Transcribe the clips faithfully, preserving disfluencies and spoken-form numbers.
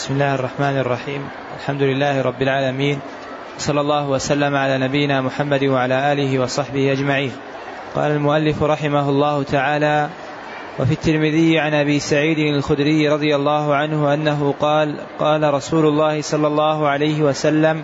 بسم الله الرحمن الرحيم. الحمد لله رب العالمين، صلى الله وسلم على نبينا محمد وعلى آله وصحبه أجمعين. قال المؤلف رحمه الله تعالى: وفي الترمذي عن أبي سعيد الخدري رضي الله عنه أنه قال: قال رسول الله صلى الله عليه وسلم: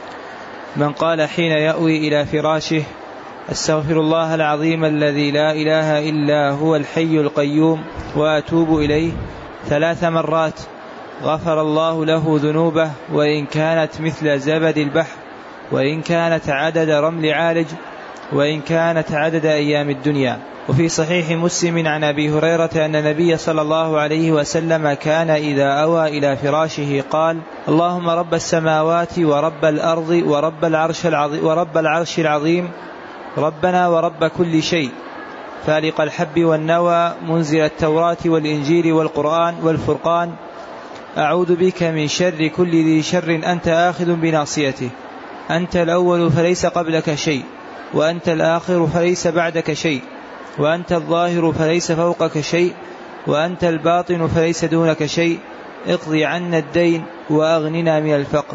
من قال حين يأوي إلى فراشه: أستغفر الله العظيم الذي لا إله إلا هو الحي القيوم وأتوب إليه ثلاث مرات، غفر الله له ذنوبه وإن كانت مثل زبد البحر، وإن كانت عدد رمل عالج، وإن كانت عدد أيام الدنيا. وفي صحيح مسلم عن أبي هريرة أن النبي صلى الله عليه وسلم كان إذا أوى إلى فراشه قال: اللهم رب السماوات ورب الأرض ورب العرش العظيم, ورب العرش العظيم ربنا ورب كل شيء، فالق الحب والنوى، منزل التوراة والإنجيل والقرآن والفرقان، أعوذ بك من شر كل ذي شر أنت آخذ بناصيته، أنت الأول فليس قبلك شيء، وأنت الآخر فليس بعدك شيء، وأنت الظاهر فليس فوقك شيء، وأنت الباطن فليس دونك شيء، اقضي عنا الدين وأغننا من الفقر.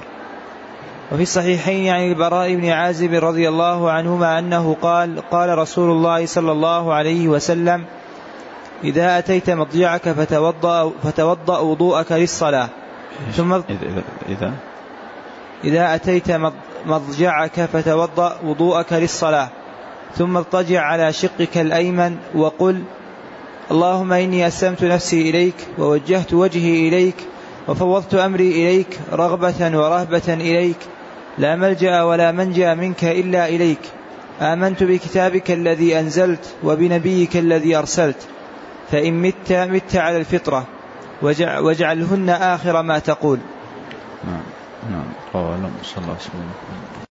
وفي الصحيحين عن البراء بن عازب رضي الله عنهما أنه قال: قال رسول الله صلى الله عليه وسلم: إذا أتيت مضجعك فتوضأ, فتوضأ وضوءك للصلاة، ثم إذا, إذا, إذا أتيت مضجعك فتوضأ وضوءك للصلاة، ثم اضطجع على شقك الأيمن وقل: اللهم إني أسلمت نفسي إليك ووجهت وجهي إليك وفوضت أمري إليك رغبة ورهبة إليك، لا ملجأ ولا منجأ منك إلا إليك، آمنت بكتابك الذي أنزلت وبنبيك الذي أرسلت، فإن مت مت على الفطرة، واجعلهن آخر ما تقول. نعم نعم. قال صلى الله عليه وسلم.